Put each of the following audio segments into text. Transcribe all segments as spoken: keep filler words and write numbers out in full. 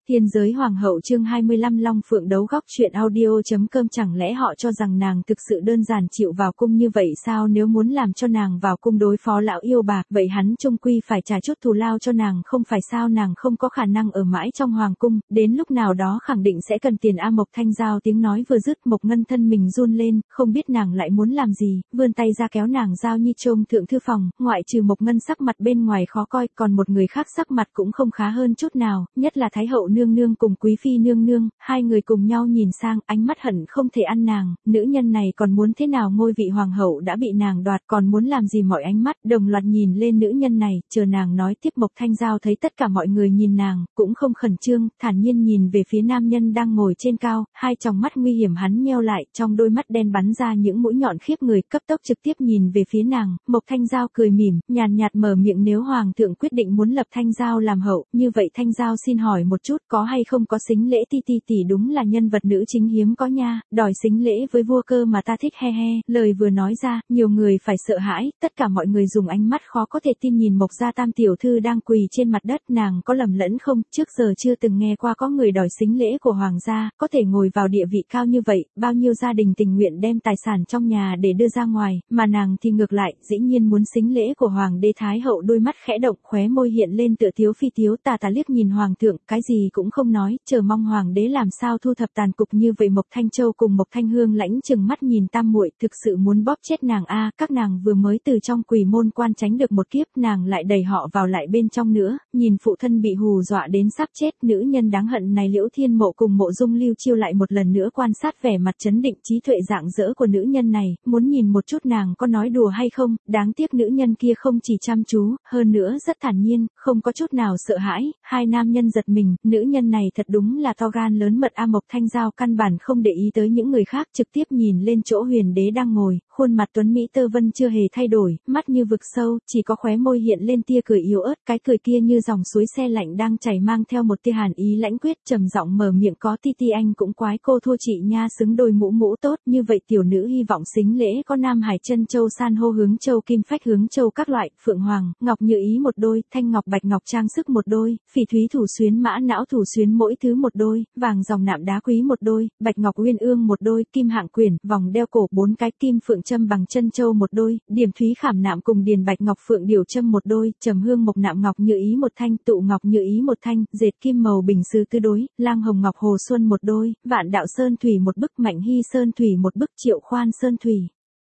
Thiên giới hoàng hậu chương hai mươi lăm Long Phượng đấu góc truyện audio.com. Chẳng lẽ họ cho rằng nàng thực sự đơn giản chịu vào cung như vậy sao? Nếu muốn làm cho nàng vào cung đối phó lão yêu bà, vậy hắn chung quy phải trả chút thù lao cho nàng không phải sao? Nàng không có khả năng ở mãi trong hoàng cung, đến lúc nào đó khẳng định sẽ cần tiền. A Mộc Thanh Giao tiếng nói vừa dứt, Mộc Ngân thân mình run lên, không biết nàng lại muốn làm gì, vươn tay ra kéo nàng Giao Nhi trông thượng thư phòng, ngoại trừ Mộc Ngân sắc mặt bên ngoài khó coi, còn một người khác sắc mặt cũng không khá hơn chút nào, nhất là Thái hậu nương nương cùng quý phi nương nương, hai người cùng nhau nhìn sang, ánh mắt hận không thể ăn nàng, nữ nhân này còn muốn thế nào? Ngôi vị hoàng hậu đã bị nàng đoạt, còn muốn làm gì? Mọi ánh mắt đồng loạt nhìn lên nữ nhân này, chờ nàng nói tiếp. Mộc Thanh Giao thấy tất cả mọi người nhìn nàng, cũng không khẩn trương, thản nhiên nhìn về phía nam nhân đang ngồi trên cao, hai tròng mắt nguy hiểm hắn nheo lại, trong đôi mắt đen bắn ra những mũi nhọn khiếp người, cấp tốc trực tiếp nhìn về phía nàng. Mộc Thanh Giao cười mỉm, nhàn nhạt mở miệng, nếu hoàng thượng quyết định muốn lập Thanh Giao làm hậu, như vậy Thanh Giao xin hỏi một chút, có hay không có sính lễ? Ti ti tỷ đúng là nhân vật nữ chính hiếm có nha, đòi sính lễ với vua cơ mà ta thích, he he. Lời vừa nói ra, nhiều người phải sợ hãi, tất cả mọi người dùng ánh mắt khó có thể tin nhìn Mộc gia tam tiểu thư đang quỳ trên mặt đất. Nàng có lầm lẫn không? Trước giờ chưa từng nghe qua có người đòi sính lễ của hoàng gia, có thể ngồi vào địa vị cao như vậy, bao nhiêu gia đình tình nguyện đem tài sản trong nhà để đưa ra ngoài, mà nàng thì ngược lại, dĩ nhiên muốn sính lễ của hoàng đế. Thái hậu đôi mắt khẽ động, khóe môi hiện lên tựa thiếu phi tiếu, tà tà liếc nhìn hoàng thượng, cái gì cũng không nói, chờ mong hoàng đế làm sao thu thập tàn cục như vậy. Mộc Thanh Châu cùng Mộc Thanh Hương lãnh chừng mắt nhìn tam muội, thực sự muốn bóp chết nàng a. Các nàng vừa mới từ trong quỷ môn quan tránh được một kiếp, nàng lại đẩy họ vào lại bên trong nữa, nhìn phụ thân bị hù dọa đến sắp chết, nữ nhân đáng hận này. Liễu Thiên Mộ cùng Mộ Dung Lưu Chiêu lại một lần nữa quan sát vẻ mặt chấn định trí tuệ rạng rỡ của nữ nhân này, muốn nhìn một chút nàng có nói đùa hay không. Đáng tiếc nữ nhân kia không chỉ chăm chú, hơn nữa rất thản nhiên, không có chút nào sợ hãi. Hai nam nhân giật mình, nữ nhân này thật đúng là to gan lớn mật a. Mộc Thanh Giao căn bản không để ý tới những người khác, trực tiếp nhìn lên chỗ huyền đế đang ngồi, khuôn mặt tuấn mỹ tơ vân chưa hề thay đổi, mắt như vực sâu, chỉ có khóe môi hiện lên tia cười yếu ớt, cái cười kia như dòng suối xe lạnh đang chảy, mang theo một tia hàn ý lãnh quyết, trầm giọng mở miệng, có ti ti anh cũng quái cô thua chị nha, xứng đôi mũ mũ tốt như vậy. Tiểu nữ hy vọng sính lễ có Nam Hải chân châu, san hô hướng châu, kim phách hướng châu các loại, phượng hoàng, ngọc như ý một đôi, thanh ngọc bạch ngọc trang sức một đôi, phỉ thúy thủ xuyến mã não thủ xuyến mỗi thứ một đôi, vàng dòng nạm đá quý một đôi, bạch ngọc uyên ương một đôi, kim hạng quyển, vòng đeo cổ bốn cái, kim phượng châm bằng chân châu một đôi, điểm thúy khảm nạm cùng điền bạch ngọc phượng điều châm một đôi, trầm hương mộc nạm ngọc như ý một thanh, tụ ngọc như ý một thanh, dệt kim màu bình sứ tứ đối, lang hồng ngọc hồ xuân một đôi, vạn đạo sơn thủy một bức, mạnh hy sơn thủy một bức, triệu khoan sơn thủy.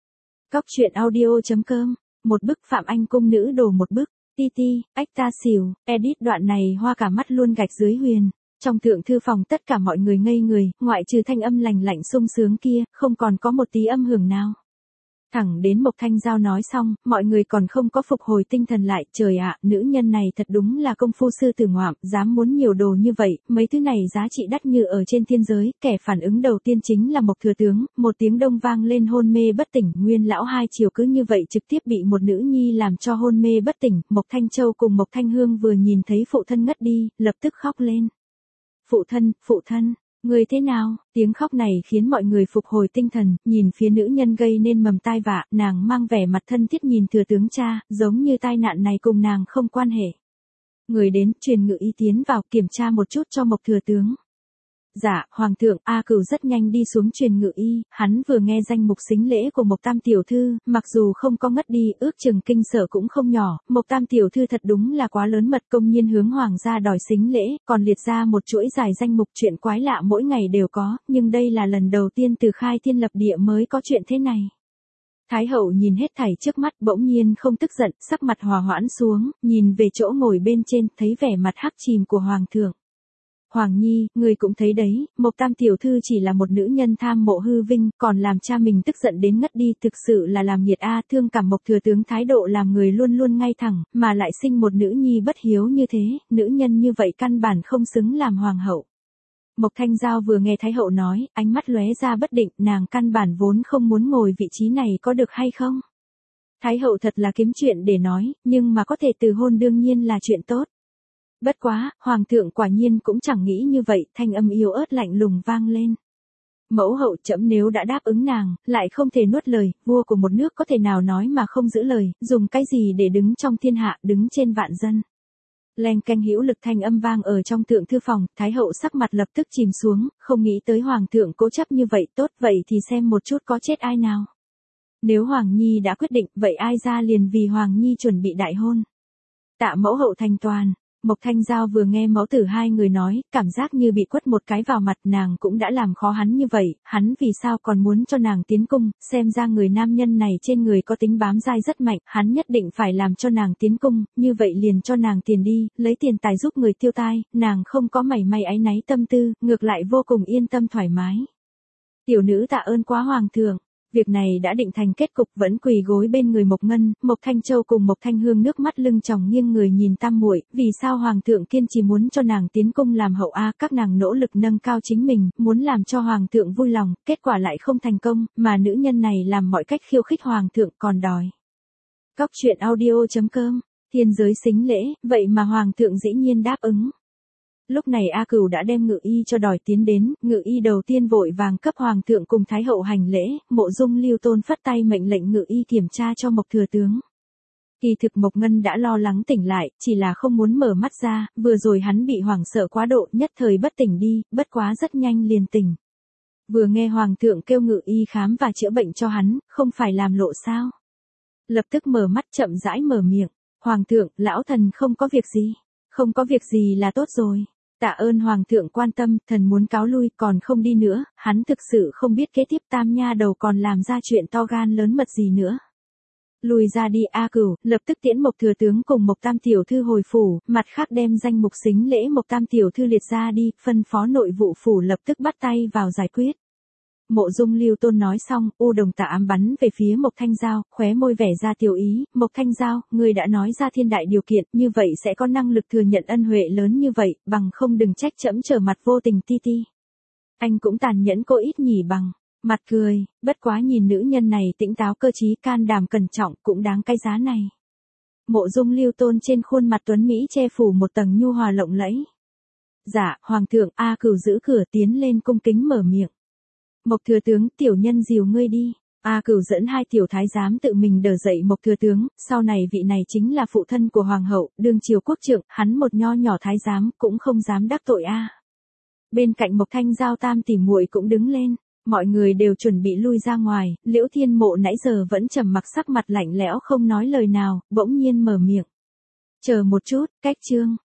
Góc truyện audio.com. Một bức, Phạm Anh cung nữ đồ một bức. Ti ti, ách ta xỉu, edit đoạn này hoa cả mắt luôn gạch dưới huyền. Trong thượng thư phòng tất cả mọi người ngây người, ngoại trừ thanh âm lành lạnh sung sướng kia, không còn có một tí âm hưởng nào. Thẳng đến Mộc Thanh Giao nói xong, mọi người còn không có phục hồi tinh thần lại. Trời ạ, nữ nhân này thật đúng là công phu sư tử ngoạm, dám muốn nhiều đồ như vậy, mấy thứ này giá trị đắt như ở trên thiên giới. Kẻ phản ứng đầu tiên chính là Mộc thừa tướng, một tiếng đông vang lên hôn mê bất tỉnh. Nguyên lão hai chiều cứ như vậy trực tiếp bị một nữ nhi làm cho hôn mê bất tỉnh. Mộc Thanh Châu cùng Mộc Thanh Hương vừa nhìn thấy phụ thân ngất đi, lập tức khóc lên. Phụ thân, phụ thân. Người thế nào? Tiếng khóc này khiến mọi người phục hồi tinh thần, nhìn phía nữ nhân gây nên mầm tai vạ, nàng mang vẻ mặt thân thiết nhìn thừa tướng cha, giống như tai nạn này cùng nàng không quan hệ. Người đến, truyền ngự y tiến vào, kiểm tra một chút cho Mộc thừa tướng. Dạ, hoàng thượng. A Cửu rất nhanh đi xuống truyền ngự y, hắn vừa nghe danh mục sính lễ của Mộc tam tiểu thư, mặc dù không có ngất đi, ước chừng kinh sợ cũng không nhỏ. Mộc tam tiểu thư thật đúng là quá lớn mật, công nhiên hướng hoàng gia đòi sính lễ, còn liệt ra một chuỗi dài danh mục chuyện quái lạ mỗi ngày đều có, nhưng đây là lần đầu tiên từ khai thiên lập địa mới có chuyện thế này. Thái hậu nhìn hết thảy trước mắt, bỗng nhiên không tức giận, sắc mặt hòa hoãn xuống, nhìn về chỗ ngồi bên trên, thấy vẻ mặt hắc chìm của hoàng thượng. Hoàng nhi, người cũng thấy đấy, Mộc tam tiểu thư chỉ là một nữ nhân tham mộ hư vinh, còn làm cha mình tức giận đến ngất đi, thực sự là làm nhiệt a. Thương cảm Mộc thừa tướng thái độ làm người luôn luôn ngay thẳng, mà lại sinh một nữ nhi bất hiếu như thế, nữ nhân như vậy căn bản không xứng làm hoàng hậu. Mộc Thanh Giao vừa nghe Thái hậu nói, ánh mắt lóe ra bất định, nàng căn bản vốn không muốn ngồi vị trí này, có được hay không? Thái hậu thật là kiếm chuyện để nói, nhưng mà có thể từ hôn đương nhiên là chuyện tốt. Bất quá, hoàng thượng quả nhiên cũng chẳng nghĩ như vậy, thanh âm yếu ớt lạnh lùng vang lên. Mẫu hậu, trẫm nếu đã đáp ứng nàng, lại không thể nuốt lời, vua của một nước có thể nào nói mà không giữ lời, dùng cái gì để đứng trong thiên hạ, đứng trên vạn dân. Leng keng hữu lực thanh âm vang ở trong thượng thư phòng, Thái hậu sắc mặt lập tức chìm xuống, không nghĩ tới Hoàng thượng cố chấp như vậy, tốt vậy thì xem một chút có chết ai nào. Nếu Hoàng Nhi đã quyết định, vậy ai ra liền vì Hoàng Nhi chuẩn bị đại hôn. Tạ mẫu hậu thành toàn. Mộc Thanh Giao vừa nghe mẫu tử hai người nói, cảm giác như bị quất một cái vào mặt, nàng cũng đã làm khó hắn như vậy, hắn vì sao còn muốn cho nàng tiến cung, xem ra người nam nhân này trên người có tính bám dai rất mạnh, hắn nhất định phải làm cho nàng tiến cung, như vậy liền cho nàng tiền đi, lấy tiền tài giúp người tiêu tai, nàng không có mảy may áy náy tâm tư, ngược lại vô cùng yên tâm thoải mái. Tiểu nữ tạ ơn quá Hoàng thượng. Việc này đã định thành kết cục, vẫn quỳ gối bên người Mộc Ngân, Mộc Thanh Châu cùng Mộc Thanh Hương nước mắt lưng tròng nghiêng người nhìn tam muội, vì sao Hoàng thượng kiên trì muốn cho nàng tiến cung làm hậu a, các nàng nỗ lực nâng cao chính mình, muốn làm cho Hoàng thượng vui lòng, kết quả lại không thành công, mà nữ nhân này làm mọi cách khiêu khích Hoàng thượng còn đòi. Góc truyện audio.com, thiên giới xính lễ, vậy mà Hoàng thượng dĩ nhiên đáp ứng. Lúc này A Cửu đã đem Ngự Y cho đòi tiến đến, Ngự Y đầu tiên vội vàng cấp Hoàng thượng cùng Thái hậu hành lễ, Mộ Dung Lưu Tôn phất tay mệnh lệnh Ngự Y kiểm tra cho Mộc thừa tướng. Kỳ thực Mộc Ngân đã lo lắng tỉnh lại, chỉ là không muốn mở mắt ra, vừa rồi hắn bị hoảng sợ quá độ, nhất thời bất tỉnh đi, bất quá rất nhanh liền tỉnh. Vừa nghe Hoàng thượng kêu Ngự Y khám và chữa bệnh cho hắn, không phải làm lộ sao. Lập tức mở mắt chậm rãi mở miệng, Hoàng thượng, lão thần không có việc gì, không có việc gì là tốt rồi. Tạ ơn Hoàng thượng quan tâm, thần muốn cáo lui, còn không đi nữa, hắn thực sự không biết kế tiếp tam nha đầu còn làm ra chuyện to gan lớn mật gì nữa. Lùi ra đi A Cửu, lập tức tiễn Mộc thừa tướng cùng Mộc tam tiểu thư hồi phủ, mặt khác đem danh mục xính lễ Mộc tam tiểu thư liệt ra đi, phân phó nội vụ phủ lập tức bắt tay vào giải quyết. Mộ Dung Lưu Tôn nói xong, U Đồng Tả ám bắn về phía Mộc Thanh Giao, khóe môi vẻ ra tiểu ý, Mộc Thanh Giao, ngươi đã nói ra thiên đại điều kiện, như vậy sẽ có năng lực thừa nhận ân huệ lớn như vậy, bằng không đừng trách trẫm trở mặt vô tình ti ti. Anh cũng tàn nhẫn cô ít nhỉ bằng, mặt cười, bất quá nhìn nữ nhân này tĩnh táo cơ trí can đảm cẩn trọng cũng đáng cái giá này. Mộ Dung Lưu Tôn trên khuôn mặt tuấn Mỹ che phủ một tầng nhu hòa lộng lẫy. Dạ, Hoàng thượng, A Cửu giữ cửa tiến lên cung kính mở miệng. Mộc thừa tướng, tiểu nhân dìu ngươi đi. A Cửu dẫn hai tiểu thái giám tự mình đỡ dậy Mộc thừa tướng, sau này vị này chính là phụ thân của hoàng hậu, đương triều quốc trượng, hắn một nho nhỏ thái giám cũng không dám đắc tội a. Bên cạnh Mộc Thanh Giao tam tỷ muội cũng đứng lên, mọi người đều chuẩn bị lui ra ngoài, Liễu Thiên Mộ nãy giờ vẫn trầm mặc sắc mặt lạnh lẽo không nói lời nào, bỗng nhiên mở miệng. Chờ một chút, cách chương.